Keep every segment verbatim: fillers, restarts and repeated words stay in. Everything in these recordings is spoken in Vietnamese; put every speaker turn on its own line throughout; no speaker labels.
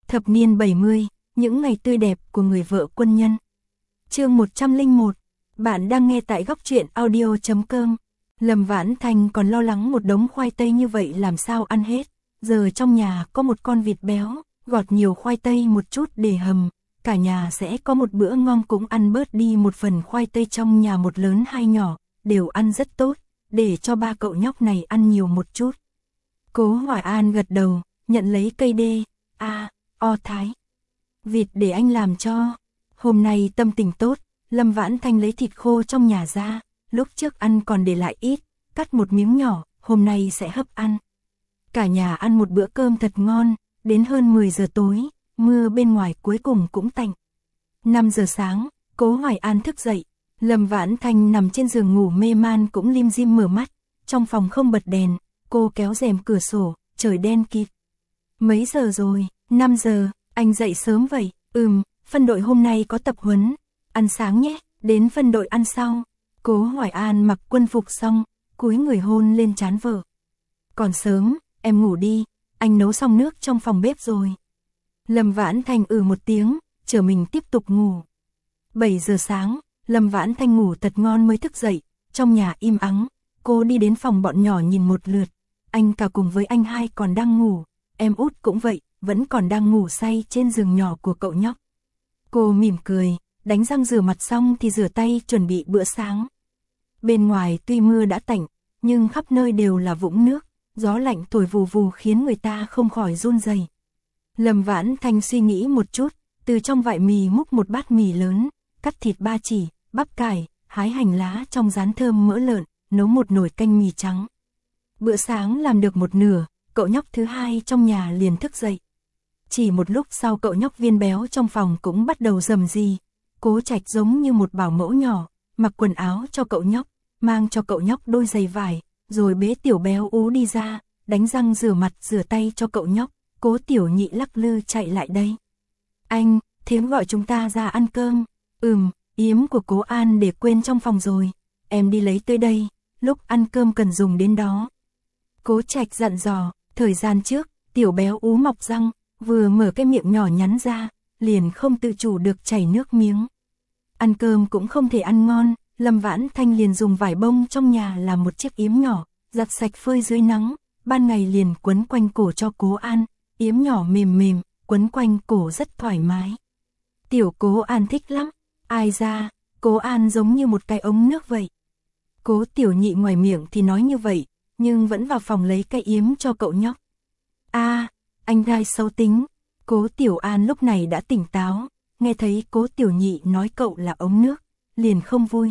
Thập niên bảy mươi, những ngày tươi đẹp của người vợ quân nhân. Chương một trăm lẻ một. Bạn đang nghe tại góc truyện audio chấm com. Lâm Vãn Thanh còn lo lắng một đống khoai tây như vậy làm sao ăn hết. Giờ trong nhà có một con vịt béo, gọt nhiều khoai tây một chút để hầm. Cả nhà sẽ có một bữa ngon, cũng ăn bớt đi một phần khoai tây trong nhà, một lớn hai nhỏ, đều ăn rất tốt, để cho ba cậu nhóc này ăn nhiều một chút. Cố Hoài An gật đầu, nhận lấy cây đê, a, o thái. Vịt để anh làm cho. Hôm nay tâm tình tốt, Lâm Vãn Thanh lấy thịt khô trong nhà ra, lúc trước ăn còn để lại ít, cắt một miếng nhỏ, hôm nay sẽ hấp ăn. Cả nhà ăn một bữa cơm thật ngon, đến hơn mười giờ tối, mưa bên ngoài cuối cùng cũng tạnh. năm giờ sáng, Cố Hoài An thức dậy, Lâm Vãn Thanh nằm trên giường ngủ mê man cũng lim dim mở mắt, trong phòng không bật đèn, cô kéo rèm cửa sổ, trời đen kịt. Mấy giờ rồi? năm giờ, anh dậy sớm vậy? Ừm, phân đội hôm nay có tập huấn, ăn sáng nhé, đến phân đội ăn sau. Cố Hoài An mặc quân phục xong, cúi người hôn lên trán vợ. Còn sớm, em ngủ đi, anh nấu xong nước trong phòng bếp rồi. Lâm Vãn Thanh ừ một tiếng, chờ mình tiếp tục ngủ. bảy giờ sáng, Lâm Vãn Thanh ngủ thật ngon mới thức dậy, trong nhà im ắng, cô đi đến phòng bọn nhỏ nhìn một lượt. Anh cả cùng với anh hai còn đang ngủ, em út cũng vậy, vẫn còn đang ngủ say trên giường nhỏ của cậu nhóc. Cô mỉm cười, đánh răng rửa mặt xong thì rửa tay chuẩn bị bữa sáng. Bên ngoài tuy mưa đã tạnh, nhưng khắp nơi đều là vũng nước, gió lạnh thổi vù vù khiến người ta không khỏi run rẩy. Lâm Vãn Thanh suy nghĩ một chút, từ trong vại mì múc một bát mì lớn, cắt thịt ba chỉ, bắp cải, hái hành lá trong rán thơm mỡ lợn, nấu một nồi canh mì trắng. Bữa sáng làm được một nửa, cậu nhóc thứ hai trong nhà liền thức dậy. Chỉ một lúc sau cậu nhóc viên béo trong phòng cũng bắt đầu rầm rì. Cố Trạch giống như một bảo mẫu nhỏ, mặc quần áo cho cậu nhóc, mang cho cậu nhóc đôi giày vải, rồi bế tiểu béo ú đi ra, đánh răng rửa mặt rửa tay cho cậu nhóc. Cố Tiểu Nhị lắc lư chạy lại đây. Anh, thím gọi chúng ta ra ăn cơm. Ừm, yếm của Cố An để quên trong phòng rồi, em đi lấy tới đây, lúc ăn cơm cần dùng đến đó. Cố Trạch dặn dò, thời gian trước, tiểu béo ú mọc răng, vừa mở cái miệng nhỏ nhắn ra, liền không tự chủ được chảy nước miếng. Ăn cơm cũng không thể ăn ngon, Lâm Vãn Thanh liền dùng vải bông trong nhà làm một chiếc yếm nhỏ, giặt sạch phơi dưới nắng, ban ngày liền quấn quanh cổ cho Cố An, yếm nhỏ mềm mềm, quấn quanh cổ rất thoải mái. Tiểu Cố An thích lắm, ai ra, Cố An giống như một cái ống nước vậy. Cố Tiểu Nhị ngoài miệng thì nói như vậy, nhưng vẫn vào phòng lấy cái yếm cho cậu nhóc. A, à, anh gai xấu tính. Cố Tiểu An lúc này đã tỉnh táo, nghe thấy Cố Tiểu Nhị nói cậu là ống nước, liền không vui.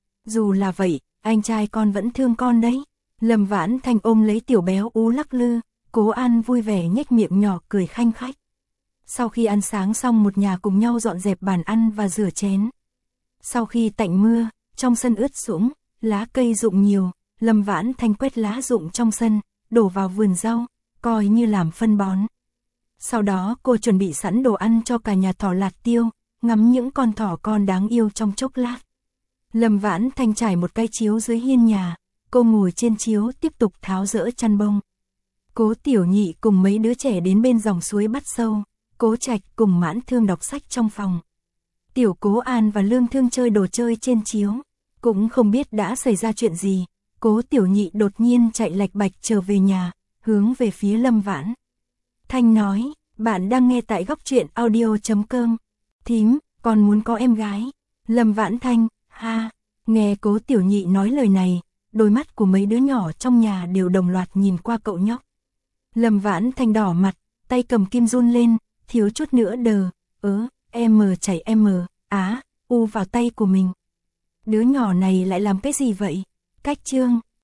Dù là vậy, anh trai con vẫn thương con đấy. Lâm Vãn Thanh ôm lấy tiểu béo ú lắc lư, Cố An vui vẻ nhếch miệng nhỏ cười khanh khách. Sau khi ăn sáng xong một nhà cùng nhau dọn dẹp bàn ăn và rửa chén. Sau khi tạnh mưa, trong sân ướt sũng, lá cây rụng nhiều, Lâm Vãn Thanh quét lá rụng trong sân, đổ vào vườn rau, coi như làm phân bón. Sau đó cô chuẩn bị sẵn đồ ăn cho cả nhà thỏ lạt tiêu, ngắm những con thỏ con đáng yêu trong chốc lát. Lâm Vãn Thanh trải một cái chiếu dưới hiên nhà, cô ngồi trên chiếu tiếp tục tháo dỡ chăn bông. Cố Tiểu Nhị cùng mấy đứa trẻ đến bên dòng suối bắt sâu, Cố Trạch cùng Mãn Thương đọc sách trong phòng. Tiểu Cố An và Lương Thương chơi đồ chơi trên chiếu, cũng không biết đã xảy ra chuyện gì. Cố Tiểu Nhị đột nhiên chạy lạch bạch trở về nhà, hướng về phía Lâm Vãn Thanh nói, bạn đang nghe tại góc truyện audio chấm com. Thím, con muốn có em gái. Lâm Vãn Thanh, ha, nghe Cố Tiểu Nhị nói lời này, đôi mắt của mấy đứa nhỏ trong nhà đều đồng loạt nhìn qua cậu nhóc. Lâm Vãn Thanh đỏ mặt, tay cầm kim run lên, thiếu chút nữa đờ, ớ, em chảy em, á, u vào tay của mình. Đứa nhỏ này lại làm cái gì vậy? Cách chương.